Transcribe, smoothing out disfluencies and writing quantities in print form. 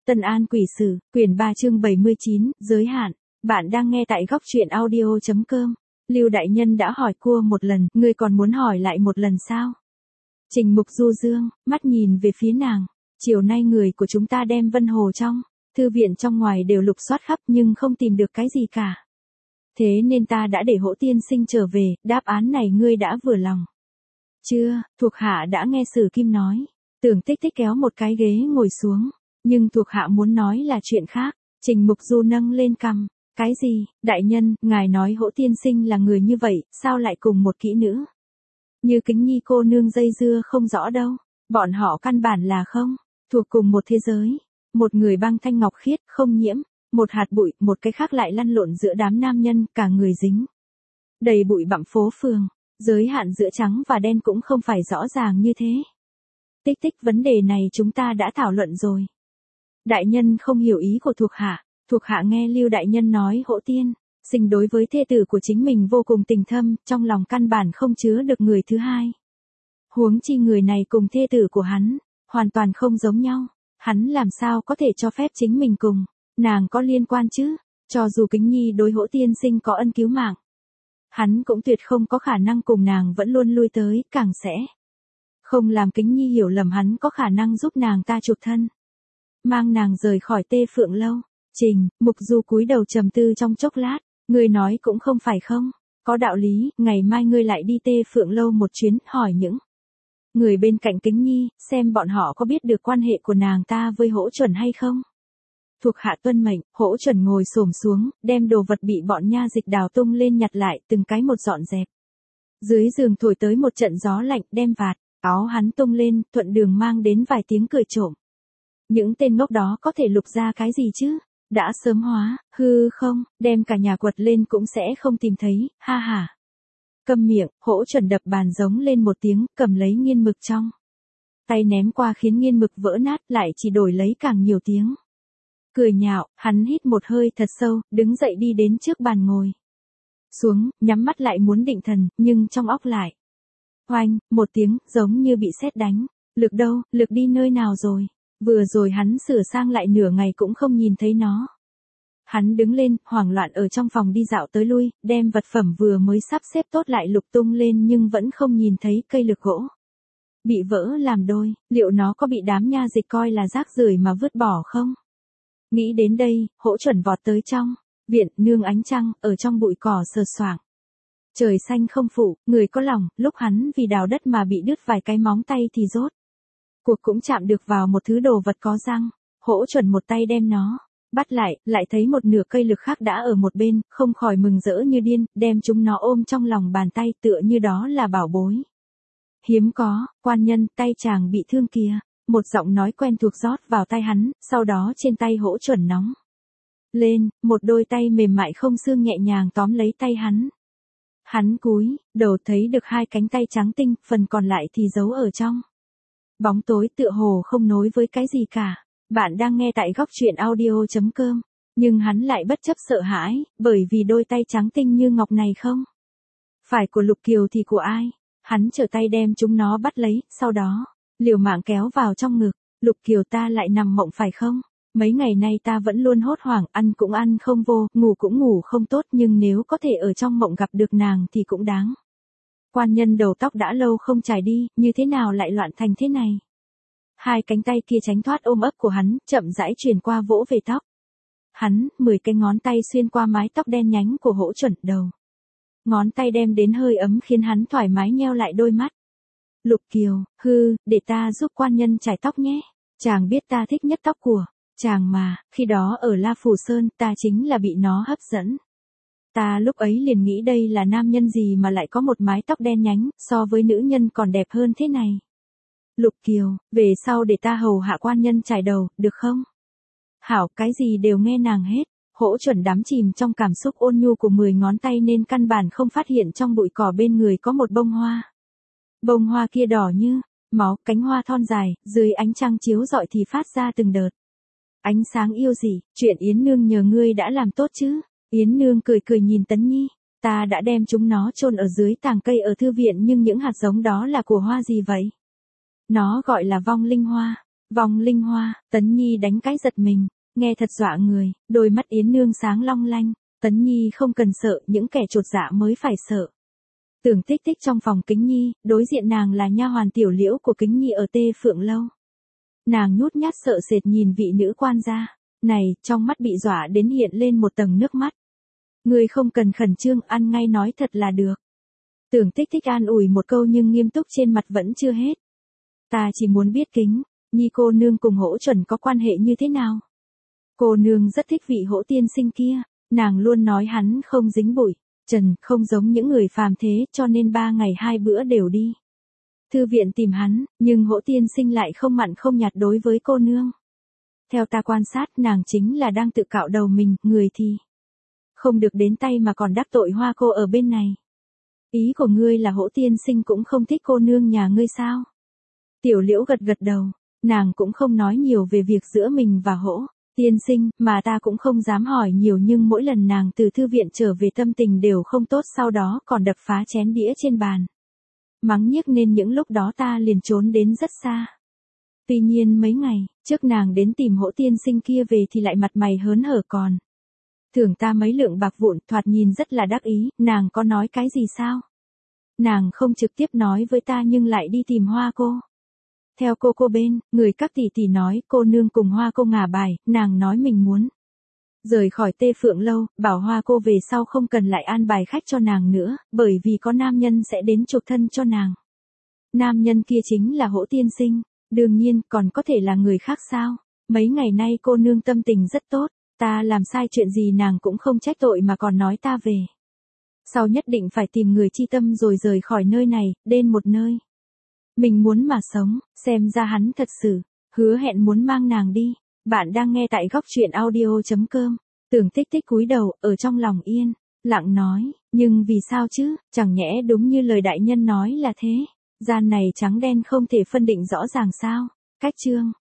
Tân An Quỷ Sử, quyển 3 chương 79, giới hạn. Bạn đang nghe tại góc truyện audio.com. Lưu đại nhân đã hỏi cua một lần, ngươi còn muốn hỏi lại một lần sao? Trình Mục du dương, mắt nhìn về phía nàng. Chiều nay người của chúng ta đem Vân Hồ trong thư viện trong ngoài đều lục soát khắp nhưng không tìm được cái gì cả. Thế nên ta đã để Hỗ tiên sinh trở về, đáp án này ngươi đã vừa lòng. Chưa, thuộc hạ đã nghe Sử Kim nói. Tưởng Tích Tích kéo một cái ghế ngồi xuống. Nhưng thuộc hạ muốn nói là chuyện khác. Trình Mục Du nâng lên cằm. Cái gì, đại nhân, ngài nói Hỗ tiên sinh là người như vậy, sao lại cùng một kỹ nữ? Như Kính Nhi cô nương dây dưa không rõ đâu. Bọn họ căn bản là không thuộc cùng một thế giới. Một người băng thanh ngọc khiết, không nhiễm. Một hạt bụi, một cái khác lại lăn lộn giữa đám nam nhân, cả người dính đầy bụi bặm phố phường. Giới hạn giữa trắng và đen cũng không phải rõ ràng như thế. Tích Tích, vấn đề này chúng ta đã thảo luận rồi. Đại nhân không hiểu ý của thuộc hạ. Thuộc hạ nghe Lưu đại nhân nói Hỗ tiên sinh đối với thê tử của chính mình vô cùng tình thâm, trong lòng căn bản không chứa được người thứ hai. Huống chi người này cùng thê tử của hắn hoàn toàn không giống nhau, hắn làm sao có thể cho phép chính mình cùng nàng có liên quan chứ? Cho dù Kính Nhi đối Hỗ tiên sinh có ân cứu mạng, hắn cũng tuyệt không có khả năng cùng nàng vẫn luôn lui tới, càng sẽ không làm Kính Nhi hiểu lầm hắn có khả năng giúp nàng ta chuộc thân, mang nàng rời khỏi Tê Phượng lâu. Trình Mục Du cúi đầu trầm tư trong chốc lát, ngươi nói cũng không phải không, có đạo lý, ngày mai ngươi lại đi Tê Phượng lâu một chuyến, hỏi những người bên cạnh Kính Nhi, xem bọn họ có biết được quan hệ của nàng ta với Hỗ Chuẩn hay không. Thuộc hạ tuân mệnh. Hỗ Chuẩn ngồi xổm xuống, đem đồ vật bị bọn nha dịch đào tung lên nhặt lại, từng cái một dọn dẹp. Dưới giường thổi tới một trận gió lạnh, đem vạt áo hắn tung lên, thuận đường mang đến vài tiếng cười trộm. Những tên ngốc đó có thể lục ra cái gì chứ? Đã sớm hóa, hư không, đem cả nhà quật lên cũng sẽ không tìm thấy, ha ha. Câm miệng. Hỗ Chuẩn đập bàn giống lên một tiếng, cầm lấy nghiên mực trong tay ném qua khiến nghiên mực vỡ nát, lại chỉ đổi lấy càng nhiều tiếng cười nhạo. Hắn hít một hơi thật sâu, đứng dậy đi đến trước bàn ngồi xuống, nhắm mắt lại muốn định thần, nhưng trong óc lại oanh một tiếng, giống như bị sét đánh. Lực đâu, lực đi nơi nào rồi? Vừa rồi hắn sửa sang lại nửa ngày cũng không nhìn thấy nó. Hắn đứng lên, hoảng loạn ở trong phòng đi dạo tới lui, đem vật phẩm vừa mới sắp xếp tốt lại lục tung lên nhưng vẫn không nhìn thấy cây lược gỗ bị vỡ làm đôi. Liệu nó có bị đám nha dịch coi là rác rưởi mà vứt bỏ không? Nghĩ đến đây, Hỗ Chuẩn vọt tới trong viện, nương ánh trăng, ở trong bụi cỏ sờ soạng. Trời xanh không phụ, người có lòng, lúc hắn vì đào đất mà bị đứt vài cái móng tay thì rốt cuộc cũng chạm được vào một thứ đồ vật có răng. Hỗ Chuẩn một tay đem nó bắt lại thấy một nửa cây lược khác đã ở một bên, không khỏi mừng rỡ như điên, đem chúng nó ôm trong lòng bàn tay tựa như đó là bảo bối hiếm có. Quan nhân, tay chàng bị thương kìa. Một giọng nói quen thuộc rót vào tai hắn, sau đó trên tay Hỗ Chuẩn nóng lên, một đôi tay mềm mại không xương nhẹ nhàng tóm lấy tay hắn. Hắn cúi đầu thấy được hai cánh tay trắng tinh, phần còn lại thì giấu ở trong bóng tối, tựa hồ không nối với cái gì cả. Bạn đang nghe tại góc truyện audio.com. Nhưng hắn lại bất chấp sợ hãi, bởi vì đôi tay trắng tinh như ngọc này không phải của Lục Kiều thì của ai. Hắn trở tay đem chúng nó bắt lấy, sau đó liều mạng kéo vào trong ngực. Lục Kiều, ta lại nằm mộng phải không? Mấy ngày nay ta vẫn luôn hốt hoảng, ăn cũng ăn không vô, ngủ cũng ngủ không tốt, nhưng nếu có thể ở trong mộng gặp được nàng thì cũng đáng. Quan nhân đầu tóc đã lâu không chải đi, như thế nào lại loạn thành thế này? Hai cánh tay kia tránh thoát ôm ấp của hắn, chậm rãi truyền qua vỗ về tóc. Hắn, 10 cái ngón tay xuyên qua mái tóc đen nhánh của Hỗ Chuẩn, đầu ngón tay đem đến hơi ấm khiến hắn thoải mái nheo lại đôi mắt. Lục Kiều, để ta giúp quan nhân chải tóc nhé. Chàng biết ta thích nhất tóc của chàng mà, khi đó ở La Phủ Sơn ta chính là bị nó hấp dẫn. Ta lúc ấy liền nghĩ đây là nam nhân gì mà lại có một mái tóc đen nhánh, so với nữ nhân còn đẹp hơn thế này. Lục Kiều, về sau để ta hầu hạ quan nhân chải đầu, được không? Hảo, cái gì đều nghe nàng hết. Hỗ Chuẩn đắm chìm trong cảm xúc ôn nhu của 10 ngón tay nên căn bản không phát hiện trong bụi cỏ bên người có một bông hoa. Bông hoa kia đỏ như máu, cánh hoa thon dài, dưới ánh trăng chiếu rọi thì phát ra từng đợt ánh sáng yêu dị. Chuyện Yến nương nhờ ngươi đã làm tốt chứ? Yến nương cười cười nhìn Tấn Nhi. Ta đã đem chúng nó chôn ở dưới tàng cây ở thư viện, nhưng những hạt giống đó là của hoa gì vậy? Nó gọi là vong linh hoa. Vòng linh hoa, Tấn Nhi đánh cái giật mình, nghe thật dọa người, đôi mắt Yến Nương sáng long lanh, Tấn Nhi không cần sợ, những kẻ chột dạ mới phải sợ. Tưởng Tích Tích trong phòng Kính Nhi, đối diện nàng là nha hoàn Tiểu Liễu của Kính Nhi ở Tê Phượng Lâu. Nàng nhút nhát sợ sệt nhìn vị nữ quan gia, này, trong mắt bị dọa đến hiện lên một tầng nước mắt. Ngươi không cần khẩn trương, ăn ngay nói thật là được. Tưởng Tích Tích an ủi một câu nhưng nghiêm túc trên mặt vẫn chưa hết. Ta chỉ muốn biết Kính Nhi cô nương cùng Hỗ Chuẩn có quan hệ như thế nào. Cô nương rất thích vị Hỗ tiên sinh kia, nàng luôn nói hắn không dính bụi, trần, không giống những người phàm thế, cho nên 3 ngày 2 bữa đều đi thư viện tìm hắn, nhưng Hỗ tiên sinh lại không mặn không nhạt đối với cô nương. Theo ta quan sát, nàng chính là đang tự cạo đầu mình, người thì không được đến tay mà còn đắc tội Hoa cô ở bên này. Ý của ngươi là Hỗ tiên sinh cũng không thích cô nương nhà ngươi sao? Tiểu Liễu gật gật đầu, nàng cũng không nói nhiều về việc giữa mình và Hỗ tiên sinh, mà ta cũng không dám hỏi nhiều, nhưng mỗi lần nàng từ thư viện trở về tâm tình đều không tốt, sau đó còn đập phá chén đĩa trên bàn. Mắng nhiếc nên những lúc đó ta liền trốn đến rất xa. Tuy nhiên mấy ngày trước nàng đến tìm Hỗ tiên sinh kia về thì lại mặt mày hớn hở còn thưởng ta mấy lượng bạc vụn, thoạt nhìn rất là đắc ý. Nàng có nói cái gì sao? Nàng không trực tiếp nói với ta nhưng lại đi tìm Hoa cô. Theo cô bên, người các tỷ tỷ nói cô nương cùng Hoa cô ngả bài, nàng nói mình muốn rời khỏi Tê Phượng Lâu, bảo Hoa cô về sau không cần lại an bài khách cho nàng nữa, bởi vì có nam nhân sẽ đến chuộc thân cho nàng. Nam nhân kia chính là Hỗ tiên sinh, đương nhiên còn có thể là người khác sao? Mấy ngày nay cô nương tâm tình rất tốt, ta làm sai chuyện gì nàng cũng không trách tội mà còn nói ta về sau nhất định phải tìm người chi tâm rồi rời khỏi nơi này, đến một nơi mình muốn mà sống. Xem ra hắn thật sự hứa hẹn muốn mang nàng đi. Bạn đang nghe tại góc truyện audio.com. Tưởng Tích Tích cúi đầu, ở trong lòng yên lặng nói, nhưng vì sao chứ, chẳng nhẽ đúng như lời đại nhân nói là thế, gian này trắng đen không thể phân định rõ ràng sao? Cách chương